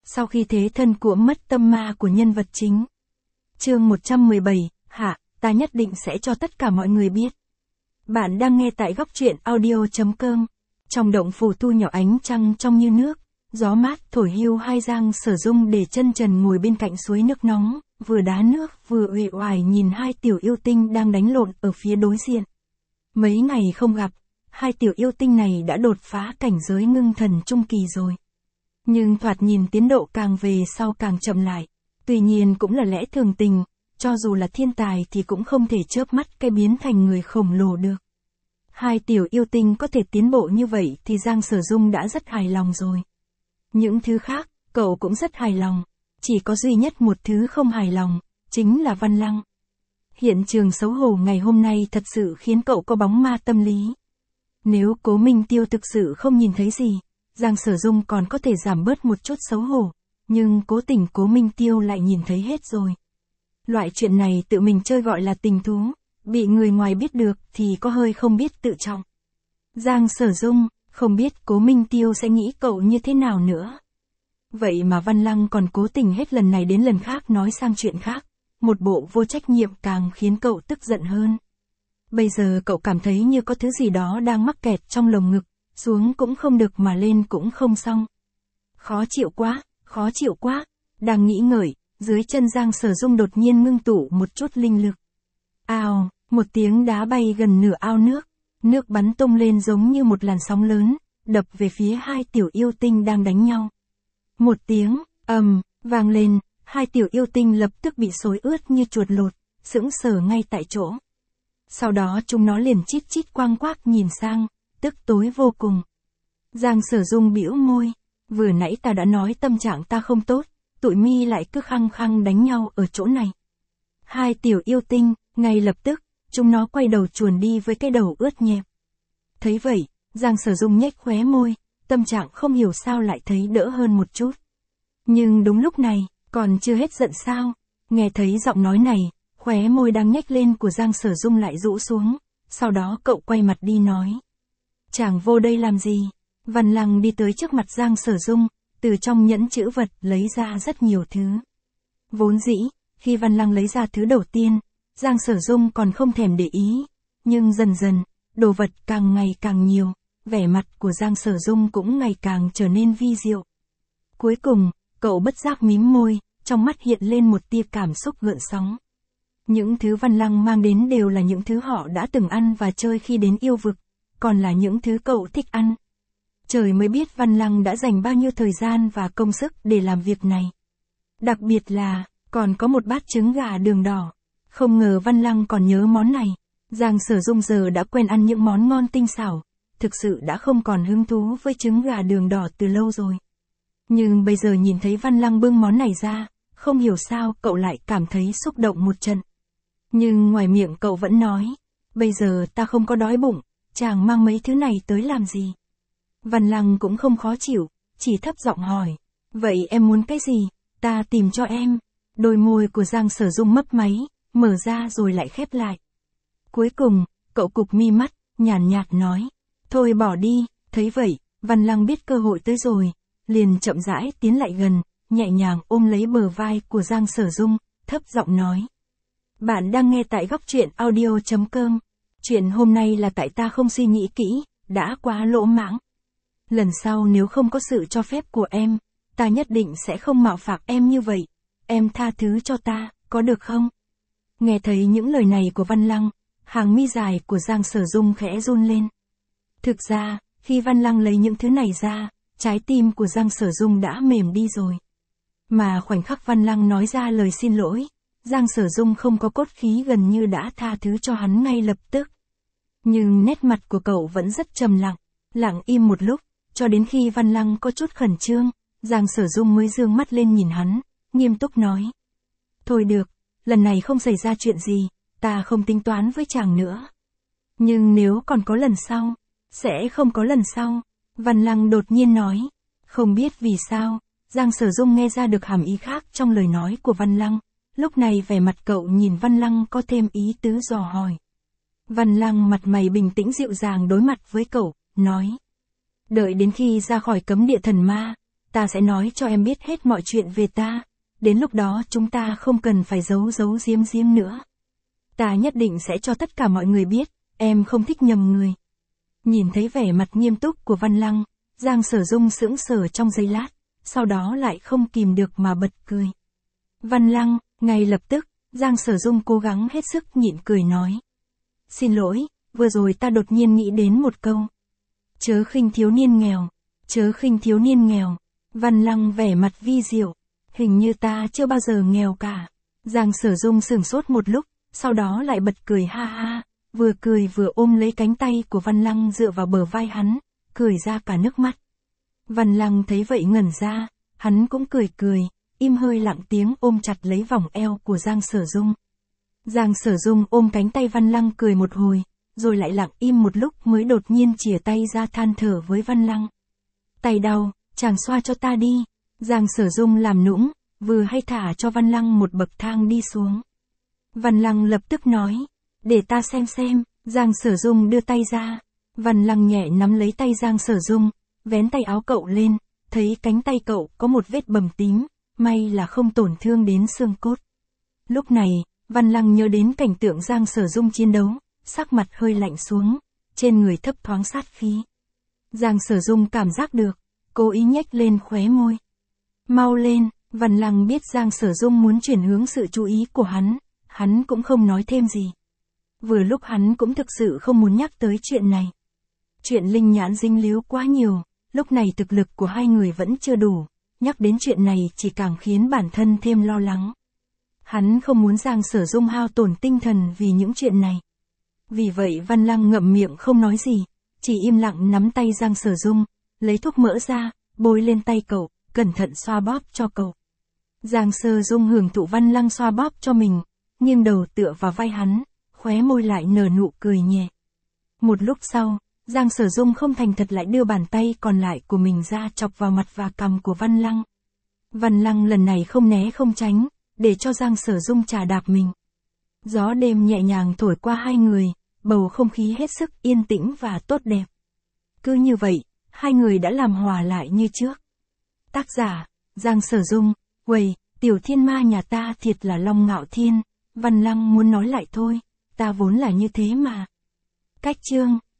sau khi thế thân của mất tâm ma của nhân vật chính. Chương 117, hạ, ta nhất định sẽ cho tất cả mọi người biết. Bạn đang nghe tại góc truyện audio.com. Trong động phủ thu nhỏ ánh trăng trong như nước, gió mát thổi hiu hai Giang Sở Dung để chân trần ngồi bên cạnh suối nước nóng, vừa đá nước vừa uể oải nhìn hai tiểu yêu tinh đang đánh lộn ở phía đối diện. Mấy ngày không gặp, hai tiểu yêu tinh này đã đột phá cảnh giới ngưng thần trung kỳ rồi. Nhưng thoạt nhìn tiến độ càng về sau càng chậm lại. Tuy nhiên cũng là lẽ thường tình, cho dù là thiên tài thì cũng không thể chớp mắt cái biến thành người khổng lồ được. Hai tiểu yêu tinh có thể tiến bộ như vậy thì Giang Sở Dung đã rất hài lòng rồi. Những thứ khác, cậu cũng rất hài lòng. Chỉ có duy nhất một thứ không hài lòng, chính là Văn Lăng. Hiện trường xấu hổ ngày hôm nay thật sự khiến cậu có bóng ma tâm lý. Nếu Cố Minh Tiêu thực sự không nhìn thấy gì, Giang Sở Dung còn có thể giảm bớt một chút xấu hổ, nhưng cố tình Cố Minh Tiêu lại nhìn thấy hết rồi. Loại chuyện này tự mình chơi gọi là tình thú, bị người ngoài biết được thì có hơi không biết tự trọng. Giang Sở Dung, không biết Cố Minh Tiêu sẽ nghĩ cậu như thế nào nữa. Vậy mà Văn Lăng còn cố tình hết lần này đến lần khác nói sang chuyện khác, một bộ vô trách nhiệm càng khiến cậu tức giận hơn. Bây giờ cậu cảm thấy như có thứ gì đó đang mắc kẹt trong lồng ngực, xuống cũng không được mà lên cũng không xong. Khó chịu quá, đang nghĩ ngợi, dưới chân Giang Sở Dung đột nhiên ngưng tụ một chút linh lực. Ào, một tiếng đá bay gần nửa ao nước, nước bắn tung lên giống như một làn sóng lớn, đập về phía hai tiểu yêu tinh đang đánh nhau. Một tiếng, vang lên, hai tiểu yêu tinh lập tức bị xối ướt như chuột lột, sững sờ ngay tại chỗ. Sau đó chúng nó liền chít chít quang quác nhìn sang, tức tối vô cùng. Giang Sở Dung bĩu môi, vừa nãy ta đã nói tâm trạng ta không tốt, tụi mi lại cứ khăng khăng đánh nhau ở chỗ này. Hai tiểu yêu tinh, ngay lập tức, chúng nó quay đầu chuồn đi với cái đầu ướt nhẹp. Thấy vậy, Giang Sở Dung nhếch khóe môi, tâm trạng không hiểu sao lại thấy đỡ hơn một chút. Nhưng đúng lúc này, còn chưa hết giận sao, nghe thấy giọng nói này, khóe môi đang nhếch lên của Giang Sở Dung lại rũ xuống, sau đó cậu quay mặt đi nói. Chàng vô đây làm gì? Văn Lăng đi tới trước mặt Giang Sở Dung, từ trong nhẫn chữ vật lấy ra rất nhiều thứ. Vốn dĩ, khi Văn Lăng lấy ra thứ đầu tiên, Giang Sở Dung còn không thèm để ý, nhưng dần dần, đồ vật càng ngày càng nhiều, vẻ mặt của Giang Sở Dung cũng ngày càng trở nên vi diệu. Cuối cùng, cậu bất giác mím môi, trong mắt hiện lên một tia cảm xúc gợn sóng. Những thứ Văn Lăng mang đến đều là những thứ họ đã từng ăn và chơi khi đến yêu vực, còn là những thứ cậu thích ăn. Trời mới biết Văn Lăng đã dành bao nhiêu thời gian và công sức để làm việc này. Đặc biệt là, còn có một bát trứng gà đường đỏ. Không ngờ Văn Lăng còn nhớ món này. Giang Sở Dung giờ đã quen ăn những món ngon tinh xảo, thực sự đã không còn hứng thú với trứng gà đường đỏ từ lâu rồi. Nhưng bây giờ nhìn thấy Văn Lăng bưng món này ra, không hiểu sao cậu lại cảm thấy xúc động một trận. Nhưng ngoài miệng cậu vẫn nói, bây giờ ta không có đói bụng, chàng mang mấy thứ này tới làm gì? Văn Lăng cũng không khó chịu, chỉ thấp giọng hỏi, vậy em muốn cái gì, ta tìm cho em. Đôi môi của Giang Sở Dung mấp máy, mở ra rồi lại khép lại. Cuối cùng, cậu cụp mi mắt, nhàn nhạt nói, thôi bỏ đi. Thấy vậy, Văn Lăng biết cơ hội tới rồi, liền chậm rãi tiến lại gần, nhẹ nhàng ôm lấy bờ vai của Giang Sở Dung, thấp giọng nói. Bạn đang nghe tại góc truyện audio.com. Chuyện hôm nay là tại ta không suy nghĩ kỹ, đã quá lỗ mãng. Lần sau nếu không có sự cho phép của em, ta nhất định sẽ không mạo phạm em như vậy. Em tha thứ cho ta, có được không? Nghe thấy những lời này của Văn Lăng, hàng mi dài của Giang Sở Dung khẽ run lên. Thực ra, khi Văn Lăng lấy những thứ này ra, trái tim của Giang Sở Dung đã mềm đi rồi. Mà khoảnh khắc Văn Lăng nói ra lời xin lỗi, Giang Sở Dung không có cốt khí gần như đã tha thứ cho hắn ngay lập tức. Nhưng nét mặt của cậu vẫn rất trầm lặng, lặng im một lúc, cho đến khi Văn Lăng có chút khẩn trương, Giang Sở Dung mới dương mắt lên nhìn hắn, nghiêm túc nói. Thôi được, lần này không xảy ra chuyện gì, ta không tính toán với chàng nữa. Nhưng nếu còn có lần sau, sẽ không có lần sau. Văn Lăng đột nhiên nói. Không biết vì sao, Giang Sở Dung nghe ra được hàm ý khác trong lời nói của Văn Lăng. Lúc này vẻ mặt cậu nhìn Văn Lăng có thêm ý tứ dò hỏi. Văn Lăng mặt mày bình tĩnh dịu dàng đối mặt với cậu, nói. Đợi đến khi ra khỏi cấm địa thần ma, ta sẽ nói cho em biết hết mọi chuyện về ta, đến lúc đó chúng ta không cần phải giấu giấu giếm giếm nữa. Ta nhất định sẽ cho tất cả mọi người biết, em không thích nhầm người. Nhìn thấy vẻ mặt nghiêm túc của Văn Lăng, Giang Sở Dung sững sờ trong giây lát, sau đó lại không kìm được mà bật cười. Văn Lăng, ngay lập tức, Giang Sở Dung cố gắng hết sức nhịn cười nói. Xin lỗi, vừa rồi ta đột nhiên nghĩ đến một câu. Chớ khinh thiếu niên nghèo, chớ khinh thiếu niên nghèo. Văn Lăng vẻ mặt vi diệu. Hình như ta chưa bao giờ nghèo cả. Giang Sở Dung sửng sốt một lúc, sau đó lại bật cười ha ha, vừa cười vừa ôm lấy cánh tay của Văn Lăng dựa vào bờ vai hắn, cười ra cả nước mắt. Văn Lăng thấy vậy ngẩn ra, hắn cũng cười cười, im hơi lặng tiếng ôm chặt lấy vòng eo của Giang Sở Dung. Giang Sở Dung ôm cánh tay Văn Lăng cười một hồi, rồi lại lặng im một lúc mới đột nhiên chìa tay ra than thở với Văn Lăng. Tay đau, chàng xoa cho ta đi. Giang Sở Dung làm nũng, vừa hay thả cho Văn Lăng một bậc thang đi xuống. Văn Lăng lập tức nói, để ta xem. Giang Sở Dung đưa tay ra. Văn Lăng nhẹ nắm lấy tay Giang Sở Dung, vén tay áo cậu lên, thấy cánh tay cậu có một vết bầm tím, may là không tổn thương đến xương cốt. Lúc này, Văn Lăng nhớ đến cảnh tượng Giang Sở Dung chiến đấu, sắc mặt hơi lạnh xuống, trên người thấp thoáng sát khí. Giang Sở Dung cảm giác được, cố ý nhếch lên khóe môi. Mau lên, Văn Lăng biết Giang Sở Dung muốn chuyển hướng sự chú ý của hắn cũng không nói thêm gì. Vừa lúc hắn cũng thực sự không muốn nhắc tới chuyện này. Chuyện linh nhãn dính líu quá nhiều, lúc này thực lực của hai người vẫn chưa đủ, nhắc đến chuyện này chỉ càng khiến bản thân thêm lo lắng. Hắn không muốn Giang Sở Dung hao tổn tinh thần vì những chuyện này. Vì vậy Văn Lăng ngậm miệng không nói gì, chỉ im lặng nắm tay Giang Sở Dung, lấy thuốc mỡ ra, bôi lên tay cậu, cẩn thận xoa bóp cho cậu. Giang Sở Dung hưởng thụ Văn Lăng xoa bóp cho mình, nghiêng đầu tựa vào vai hắn, khóe môi lại nở nụ cười nhẹ. Một lúc sau, Giang Sở Dung không thành thật lại đưa bàn tay còn lại của mình ra chọc vào mặt và cằm của Văn Lăng. Văn Lăng lần này không né không tránh, để cho Giang Sở Dung chà đạp mình. Gió đêm nhẹ nhàng thổi qua hai người, bầu không khí hết sức yên tĩnh và tốt đẹp. Cứ như vậy, hai người đã làm hòa lại như trước. Tác giả, Giang Sở Dung, Uầy, tiểu thiên ma nhà ta thiệt là Long Ngạo Thiên. Văn Lăng muốn nói lại thôi, ta vốn là như thế mà. Cách chương